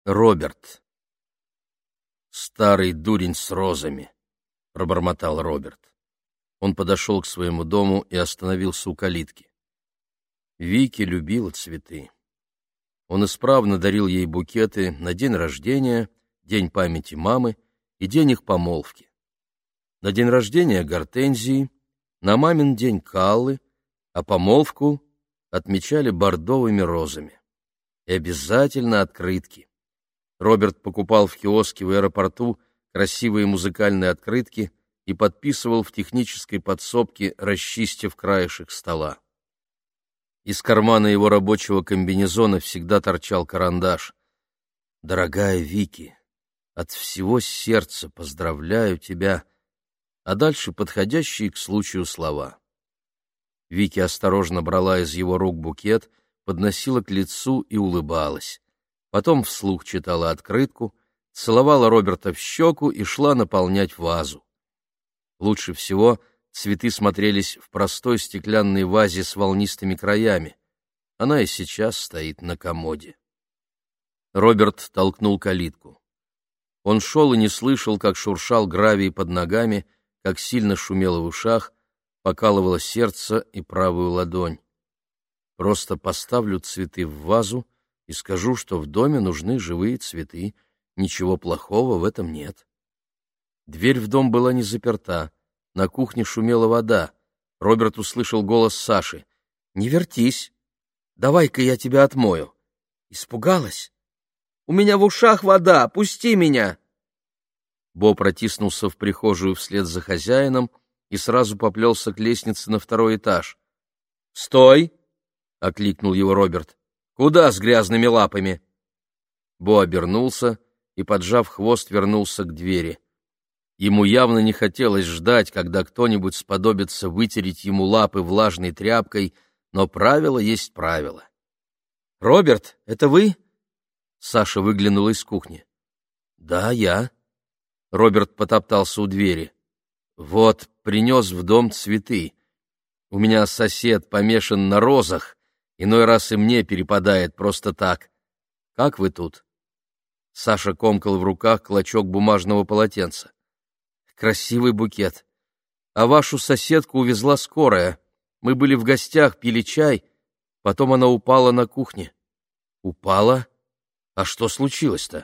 Роберт. «Старый дурень с розами», — пробормотал Роберт. Он подошел к своему дому и остановился у калитки. Вики любила цветы. Он исправно дарил ей букеты на день рождения, день памяти мамы и день их помолвки. На день рождения — гортензии, на мамин день — каллы, а помолвку отмечали бордовыми розами. И обязательно открытки. Роберт покупал в киоске в аэропорту красивые музыкальные открытки и подписывал в технической подсобке, расчистив краешек стола. Из кармана его рабочего комбинезона всегда торчал карандаш. «Дорогая Вики, от всего сердца поздравляю тебя», а дальше подходящие к случаю слова. Вики осторожно брала из его рук букет, подносила к лицу и улыбалась. Потом вслух читала открытку, целовала Роберта в щеку и шла наполнять вазу. Лучше всего цветы смотрелись в простой стеклянной вазе с волнистыми краями. Она и сейчас стоит на комоде. Роберт толкнул калитку. Он шел и не слышал, как шуршал гравий под ногами, как сильно шумело в ушах, покалывало сердце и правую ладонь. Просто поставлю цветы в вазу и скажу, что в доме нужны живые цветы. Ничего плохого в этом нет. Дверь в дом была не заперта. На кухне шумела вода. Роберт услышал голос Саши. «Не вертись. Давай-ка я тебя отмою». Испугалась? «У меня в ушах вода. Пусти меня!» Бо протиснулся в прихожую вслед за хозяином и сразу поплелся к лестнице на второй этаж. «Стой!» — окликнул его Роберт. «Куда с грязными лапами?» Бо обернулся и, поджав хвост, вернулся к двери. Ему явно не хотелось ждать, когда кто-нибудь сподобится вытереть ему лапы влажной тряпкой, но правило есть правило. «Роберт, это вы?» Саша выглянула из кухни. «Да, я». Роберт потоптался у двери. «Вот, принес в дом цветы. У меня сосед помешан на розах, иной раз и мне перепадает просто так. Как вы тут?» Саша комкал в руках клочок бумажного полотенца. «Красивый букет. А вашу соседку увезла скорая. Мы были в гостях, пили чай, потом она упала на кухне». «Упала? А что случилось-то?»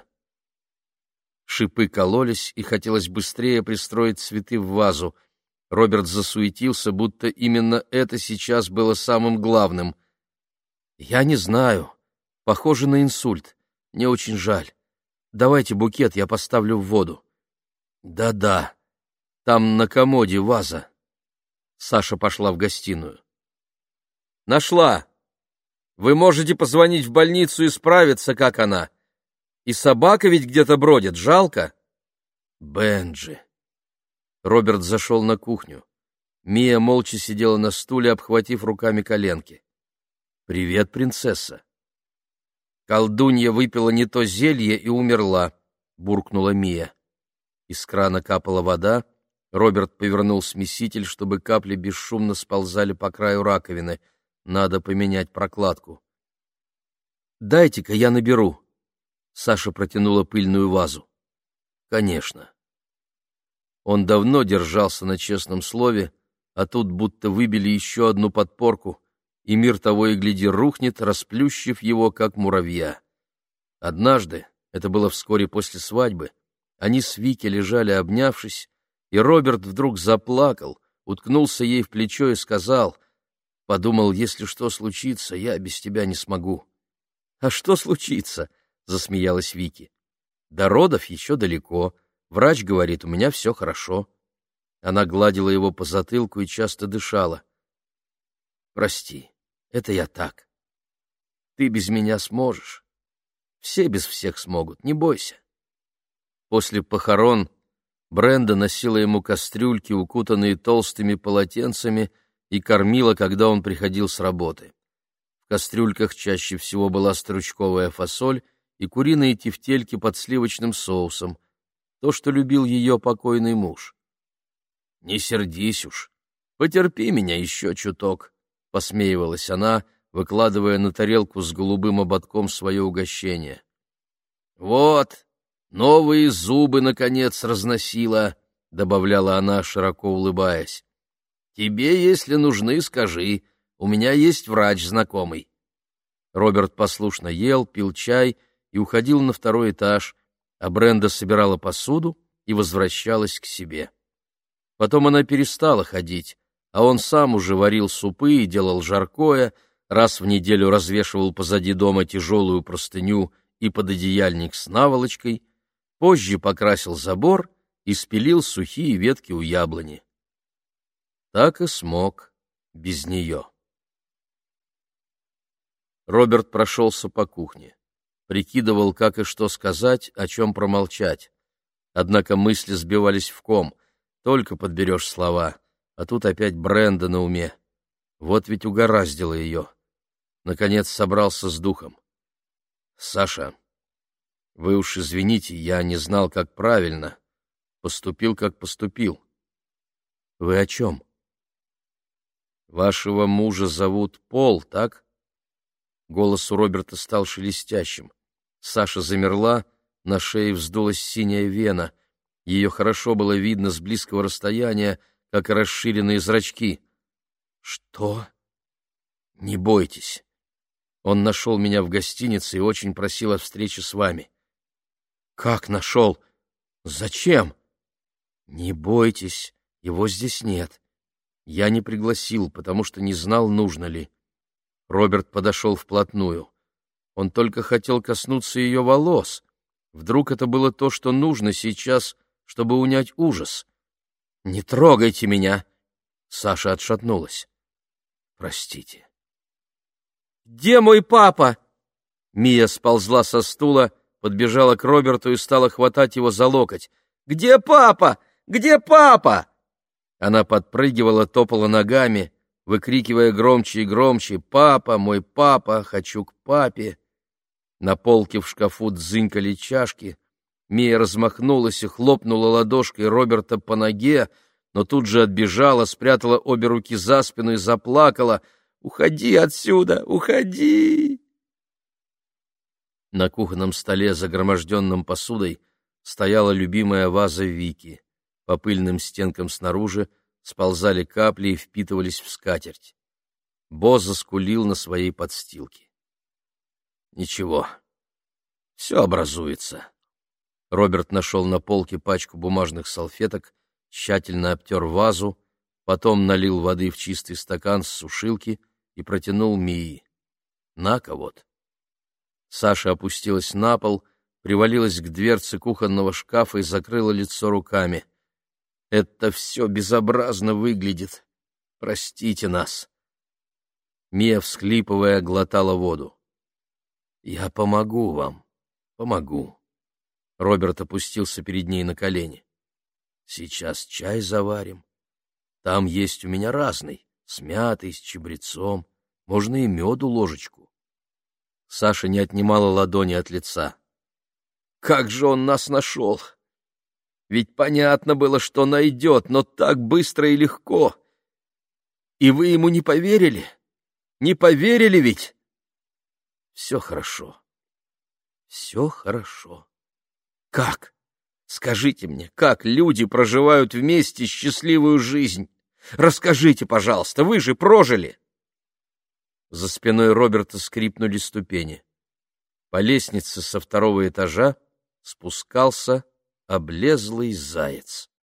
Шипы кололись, и хотелось быстрее пристроить цветы в вазу. Роберт засуетился, будто именно это сейчас было самым главным. «Я не знаю. Похоже на инсульт. Мне очень жаль. Давайте букет я поставлю в воду». «Да-да. Там на комоде ваза». Саша пошла в гостиную. «Нашла. Вы можете позвонить в больницу и справиться, как она. И собака ведь где-то бродит, жалко». «Бенджи». Роберт зашел на кухню. Мия молча сидела на стуле, обхватив руками коленки. «Привет, принцесса». «Колдунья выпила не то зелье и умерла», — буркнула Мия. Из крана капала вода. Роберт повернул смеситель, чтобы капли бесшумно сползали по краю раковины. Надо поменять прокладку. «Дайте-ка я наберу». Саша протянула пыльную вазу. «Конечно». Он давно держался на честном слове, а тут будто выбили еще одну подпорку, и мир того и гляди рухнет, расплющив его, как муравья. Однажды, это было вскоре после свадьбы, они с Вики лежали обнявшись, и Роберт вдруг заплакал, уткнулся ей в плечо и сказал: «Подумал, если что случится, я без тебя не смогу». «А что случится?» — засмеялась Вики. «До родов еще далеко. Врач говорит, у меня все хорошо». Она гладила его по затылку и часто дышала. «Прости, это я так. Ты без меня сможешь. Все без всех смогут, не бойся». После похорон Бренда носила ему кастрюльки, укутанные толстыми полотенцами, и кормила, когда он приходил с работы. В кастрюльках чаще всего была стручковая фасоль и куриные тефтельки под сливочным соусом, то, что любил ее покойный муж. «Не сердись уж, потерпи меня еще чуток», — посмеивалась она, выкладывая на тарелку с голубым ободком свое угощение. Вот, новые зубы, наконец, разносила, — добавляла она, широко улыбаясь. Тебе, если нужны, скажи, у меня есть врач знакомый. Роберт послушно ел, пил чай и уходил на второй этаж, а Бренда собирала посуду и возвращалась к себе. Потом она перестала ходить, а он сам уже варил супы и делал жаркое, раз в неделю развешивал позади дома тяжелую простыню и пододеяльник с наволочкой, позже покрасил забор и спилил сухие ветки у яблони. Так и смог без нее. Роберт прошелся по кухне, прикидывал, как и что сказать, о чем промолчать. Однако мысли сбивались в ком, только подберешь слова, а тут опять Бренда на уме. Вот ведь угораздило ее. Наконец собрался с духом. «Саша, вы уж извините, я не знал, как правильно. Поступил, как поступил». «Вы о чем?» «Вашего мужа зовут Пол, так?» Голос у Роберта стал шелестящим. Саша замерла, на шее вздулась синяя вена. Ее хорошо было видно с близкого расстояния, как и расширенные зрачки. «Что?» «Не бойтесь. Он нашел меня в гостинице и очень просил о встрече с вами». «Как нашел? Зачем?» «Не бойтесь, его здесь нет. Я не пригласил, потому что не знал, нужно ли». Роберт подошел вплотную. Он только хотел коснуться ее волос. Вдруг это было то, что нужно сейчас, чтобы унять ужас. «Не трогайте меня!» Саша отшатнулась. «Простите». «Где мой папа?» Мия сползла со стула, подбежала к Роберту и стала хватать его за локоть. «Где папа? Где папа?» Она подпрыгивала, топала ногами, выкрикивая громче и громче: «Папа, мой папа, хочу к папе!» На полке в шкафу дзынькали чашки. Мия размахнулась и хлопнула ладошкой Роберта по ноге, но тут же отбежала, спрятала обе руки за спину и заплакала: «Уходи отсюда, уходи!» На кухонном столе, загроможденном посудой, стояла любимая ваза Вики. По пыльным стенкам снаружи сползали капли и впитывались в скатерть. Бо заскулил на своей подстилке. «Ничего, все образуется». Роберт нашел на полке пачку бумажных салфеток, тщательно обтер вазу, потом налил воды в чистый стакан с сушилки и протянул Мии. «На-ка вот». Саша опустилась на пол, привалилась к дверце кухонного шкафа и закрыла лицо руками. «Это все безобразно выглядит. Простите нас». Мия, всхлипывая, глотала воду. «Я помогу вам, помогу». Роберт опустился перед ней на колени. «Сейчас чай заварим. Там есть у меня разный, с мятой, с чабрецом. Можно и меду ложечку». Саша не отнимала ладони от лица. «Как же он нас нашел! Ведь понятно было, что найдет, но так быстро и легко. И вы ему не поверили? Не поверили ведь?» «Все хорошо. Все хорошо». «Как? Скажите мне, как люди проживают вместе счастливую жизнь? Расскажите, пожалуйста, вы же прожили!» За спиной Роберта скрипнули ступени. По лестнице со второго этажа спускался облезлый заяц.